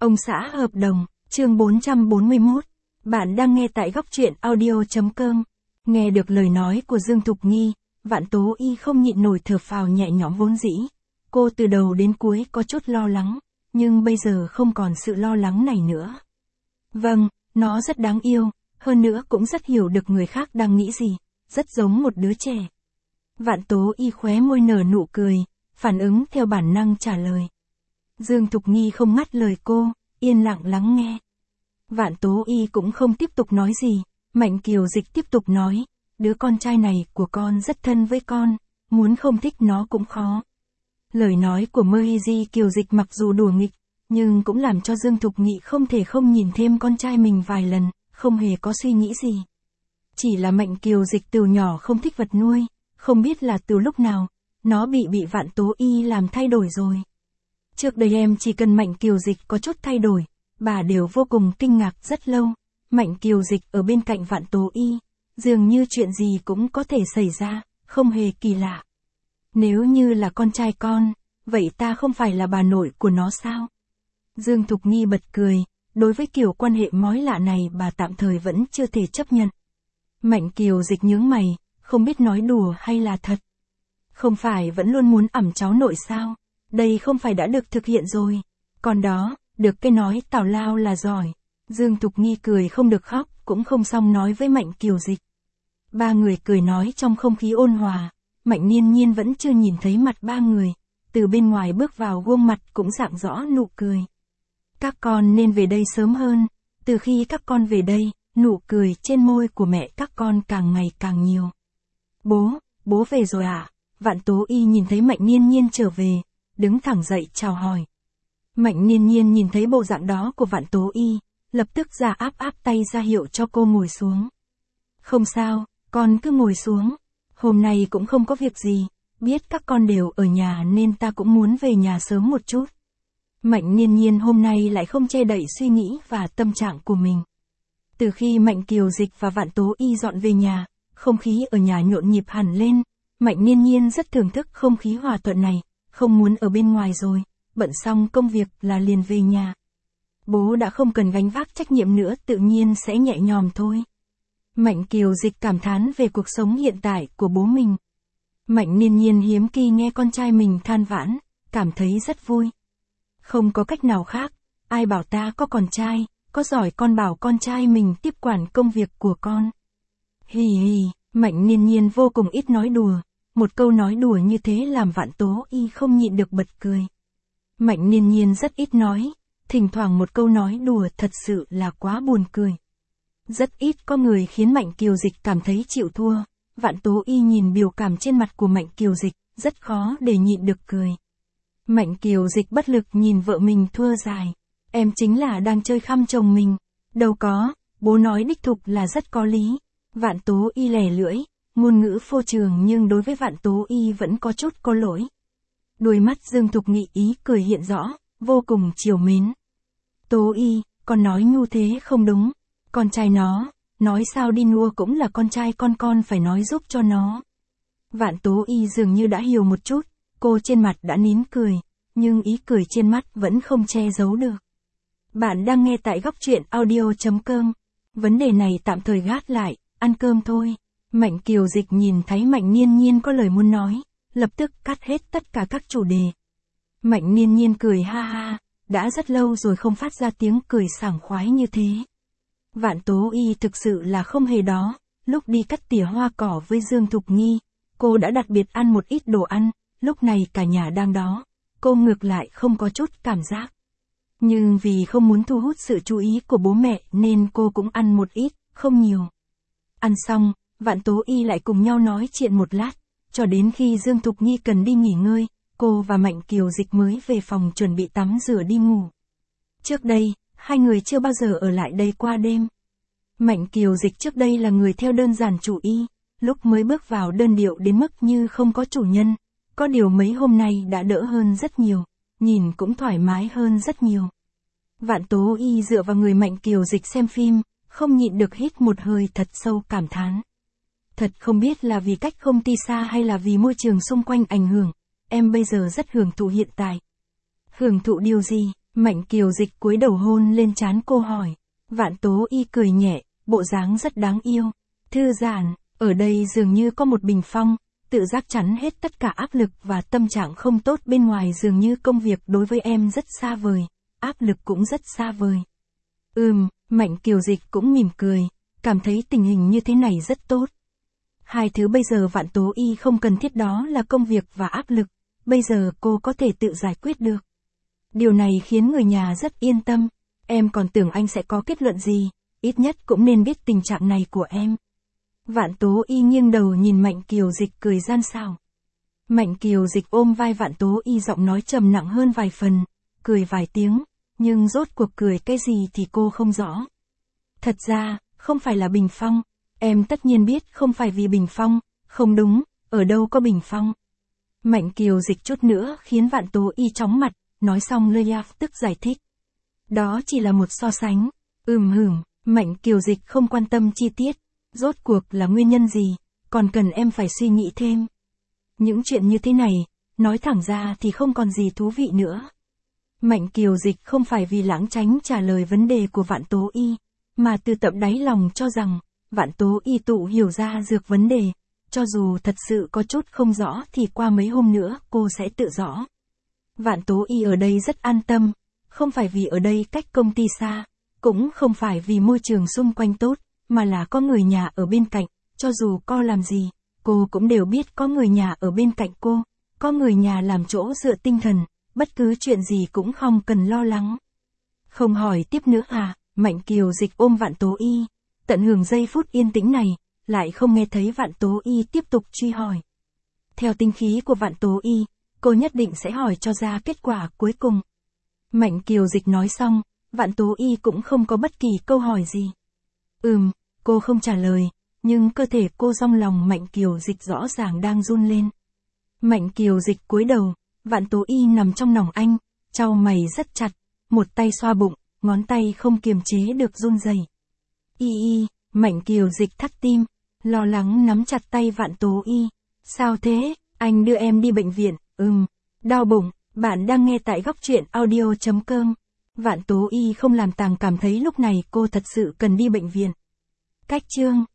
Ông xã hợp đồng, chương 441. Bạn đang nghe tại góc truyện audio.com. Nghe được lời nói của Dương Thục Nghi, Vạn Tố Y không nhịn nổi thở phào nhẹ nhõm vốn dĩ. Cô từ đầu đến cuối có chút lo lắng, nhưng bây giờ không còn sự lo lắng này nữa. Vâng, nó rất đáng yêu, hơn nữa cũng rất hiểu được người khác đang nghĩ gì, rất giống một đứa trẻ. Vạn Tố Y khóe môi nở nụ cười, phản ứng theo bản năng trả lời. Dương Thục Nghi không ngắt lời cô, yên lặng lắng nghe. Vạn Tố Y cũng không tiếp tục nói gì, Mạnh Kiều Dịch tiếp tục nói, đứa con trai này của con rất thân với con, muốn không thích nó cũng khó. Lời nói của Meiji Kiều Dịch mặc dù đùa nghịch, nhưng cũng làm cho Dương Thục Nghi không thể không nhìn thêm con trai mình vài lần, không hề có suy nghĩ gì. Chỉ là Mạnh Kiều Dịch từ nhỏ không thích vật nuôi, không biết là từ lúc nào, nó bị Vạn Tố Y làm thay đổi rồi. Trước đây em chỉ cần Mạnh Kiều Dịch có chút thay đổi, bà đều vô cùng kinh ngạc rất lâu. Mạnh Kiều Dịch ở bên cạnh Vạn Tố Y, dường như chuyện gì cũng có thể xảy ra, không hề kỳ lạ. Nếu như là con trai con, vậy ta không phải là bà nội của nó sao? Dương Thục Nghi bật cười, đối với kiểu quan hệ mói lạ này bà tạm thời vẫn chưa thể chấp nhận. Mạnh Kiều Dịch nhướng mày, không biết nói đùa hay là thật. Không phải vẫn luôn muốn ẵm cháu nội sao? Đây không phải đã được thực hiện rồi. Còn đó, được cái nói tào lao là giỏi. Dương Thục Nghi cười không được khóc, cũng không xong nói với Mạnh Kiều Dịch. Ba người cười nói trong không khí ôn hòa. Mạnh Niên Nhiên vẫn chưa nhìn thấy mặt ba người. Từ bên ngoài bước vào gương mặt cũng rạng rõ nụ cười. Các con nên về đây sớm hơn. Từ khi các con về đây, nụ cười trên môi của mẹ các con càng ngày càng nhiều. Bố về rồi à? Vạn Tố Y nhìn thấy Mạnh Niên Nhiên trở về, đứng thẳng dậy chào hỏi. Mạnh Niên Nhiên nhìn thấy bộ dạng đó của Vạn Tố Y, lập tức ra áp tay ra hiệu cho cô ngồi xuống. Không sao, con cứ ngồi xuống. Hôm nay cũng không có việc gì, biết các con đều ở nhà nên ta cũng muốn về nhà sớm một chút. Mạnh Niên Nhiên hôm nay lại không che đậy suy nghĩ và tâm trạng của mình. Từ khi Mạnh Kiều Dịch và Vạn Tố Y dọn về nhà, không khí ở nhà nhộn nhịp hẳn lên. Mạnh Niên Nhiên rất thưởng thức không khí hòa thuận này, không muốn ở bên ngoài rồi, bận xong công việc là liền về nhà. Bố đã không cần gánh vác trách nhiệm nữa, tự nhiên sẽ nhẹ nhõm thôi. Mạnh Kiều Dịch cảm thán về cuộc sống hiện tại của bố mình. Mạnh Niên Nhiên hiếm khi nghe con trai mình than vãn, cảm thấy rất vui. Không có cách nào khác, ai bảo ta có con trai, có giỏi con bảo con trai mình tiếp quản công việc của con. Hì hì, Mạnh Niên Nhiên vô cùng ít nói đùa. Một câu nói đùa như thế làm Vạn Tố Y không nhịn được bật cười. Mạnh Niên Nhiên rất ít nói, thỉnh thoảng một câu nói đùa thật sự là quá buồn cười. Rất ít có người khiến Mạnh Kiều Dịch cảm thấy chịu thua. Vạn Tố Y nhìn biểu cảm trên mặt của Mạnh Kiều Dịch, rất khó để nhịn được cười. Mạnh Kiều Dịch bất lực nhìn vợ mình thua dài. Em chính là đang chơi khăm chồng mình. Đâu có, bố nói đích thục là rất có lý. Vạn Tố Y lẻ lưỡi. Ngôn ngữ phô trương nhưng đối với Vạn Tố Y vẫn có chút có lỗi. Đôi mắt Dương Thục Nghi ý cười hiện rõ, vô cùng trìu mến. Tố Y, con nói ngu thế không đúng. Con trai nó, nói sao đi nua cũng là con trai con phải nói giúp cho nó. Vạn Tố Y dường như đã hiểu một chút, cô trên mặt đã nín cười, nhưng ý cười trên mắt vẫn không che giấu được. Bạn đang nghe tại góc truyện audio.com. Vấn đề này tạm thời gác lại, ăn cơm thôi. Mạnh Kiều Dịch nhìn thấy Mạnh Niên Nhiên có lời muốn nói, lập tức cắt hết tất cả các chủ đề. Mạnh Niên Nhiên cười ha ha, đã rất lâu rồi không phát ra tiếng cười sảng khoái như thế. Vạn Tố Y thực sự là không hề đó, lúc đi cắt tỉa hoa cỏ với Dương Thục Nghi, cô đã đặc biệt ăn một ít đồ ăn, lúc này cả nhà đang đó, cô ngược lại không có chút cảm giác. Nhưng vì không muốn thu hút sự chú ý của bố mẹ nên cô cũng ăn một ít, không nhiều. Ăn xong, Vạn Tố Y lại cùng nhau nói chuyện một lát, cho đến khi Dương Thục Nghi cần đi nghỉ ngơi, cô và Mạnh Kiều Dịch mới về phòng chuẩn bị tắm rửa đi ngủ. Trước đây, hai người chưa bao giờ ở lại đây qua đêm. Mạnh Kiều Dịch trước đây là người theo đơn giản chủ y, lúc mới bước vào đơn điệu đến mức như không có chủ nhân, có điều mấy hôm nay đã đỡ hơn rất nhiều, nhìn cũng thoải mái hơn rất nhiều. Vạn Tố Y dựa vào người Mạnh Kiều Dịch xem phim, không nhịn được hít một hơi thật sâu cảm thán. Thật không biết là vì cách không ti xa hay là vì môi trường xung quanh ảnh hưởng, em bây giờ rất hưởng thụ hiện tại. Hưởng thụ điều gì? Mạnh Kiều Dịch cúi đầu hôn lên trán cô hỏi. Vạn Tố Y cười nhẹ, bộ dáng rất đáng yêu. Thư giãn, ở đây dường như có một bình phong, tự giác chắn hết tất cả áp lực và tâm trạng không tốt bên ngoài, dường như công việc đối với em rất xa vời, áp lực cũng rất xa vời. Mạnh Kiều Dịch cũng mỉm cười, cảm thấy tình hình như thế này rất tốt. Hai thứ bây giờ Vạn Tố Y không cần thiết, đó là công việc và áp lực, bây giờ cô có thể tự giải quyết được. Điều này khiến người nhà rất yên tâm, em còn tưởng anh sẽ có kết luận gì, ít nhất cũng nên biết tình trạng này của em. Vạn Tố Y nghiêng đầu nhìn Mạnh Kiều Dịch cười gian xảo. Mạnh Kiều Dịch ôm vai Vạn Tố Y, giọng nói trầm nặng hơn vài phần, cười vài tiếng, nhưng rốt cuộc cười cái gì thì cô không rõ. Thật ra, không phải là bình phong, em tất nhiên biết không phải vì bình phong, không đúng, ở đâu có bình phong. Mạnh Kiều Dịch chút nữa khiến Vạn Tố Y chóng mặt, nói xong Leaf tức giải thích. Đó chỉ là một so sánh. Mạnh Kiều Dịch không quan tâm chi tiết, rốt cuộc là nguyên nhân gì, còn cần em phải suy nghĩ thêm. Những chuyện như thế này, nói thẳng ra thì không còn gì thú vị nữa. Mạnh Kiều Dịch không phải vì lảng tránh trả lời vấn đề của Vạn Tố Y, mà từ tận đáy lòng cho rằng, Vạn Tố Y tự hiểu ra dược vấn đề, cho dù thật sự có chút không rõ thì qua mấy hôm nữa cô sẽ tự rõ. Vạn Tố Y ở đây rất an tâm, không phải vì ở đây cách công ty xa, cũng không phải vì môi trường xung quanh tốt, mà là có người nhà ở bên cạnh, cho dù cô làm gì, cô cũng đều biết có người nhà ở bên cạnh cô, có người nhà làm chỗ dựa tinh thần, bất cứ chuyện gì cũng không cần lo lắng. Không hỏi tiếp nữa à? Mạnh Kiều Dịch ôm Vạn Tố Y, tận hưởng giây phút yên tĩnh này, lại không nghe thấy Vạn Tố Y tiếp tục truy hỏi. Theo tinh khí của Vạn Tố Y, cô nhất định sẽ hỏi cho ra kết quả cuối cùng. Mạnh Kiều Dịch nói xong, Vạn Tố Y cũng không có bất kỳ câu hỏi gì. Cô không trả lời, nhưng cơ thể cô trong lòng Mạnh Kiều Dịch rõ ràng đang run lên. Mạnh Kiều Dịch cúi đầu, Vạn Tố Y nằm trong lòng anh, chau mày rất chặt, một tay xoa bụng, ngón tay không kiềm chế được run rẩy. Mạnh Kiều Dịch thắt tim, lo lắng nắm chặt tay Vạn Tố Y. Sao thế, anh đưa em đi bệnh viện, đau bụng, bạn đang nghe tại góc truyện audio.com. Vạn Tố Y không làm tàng cảm thấy lúc này cô thật sự cần đi bệnh viện. Cách chương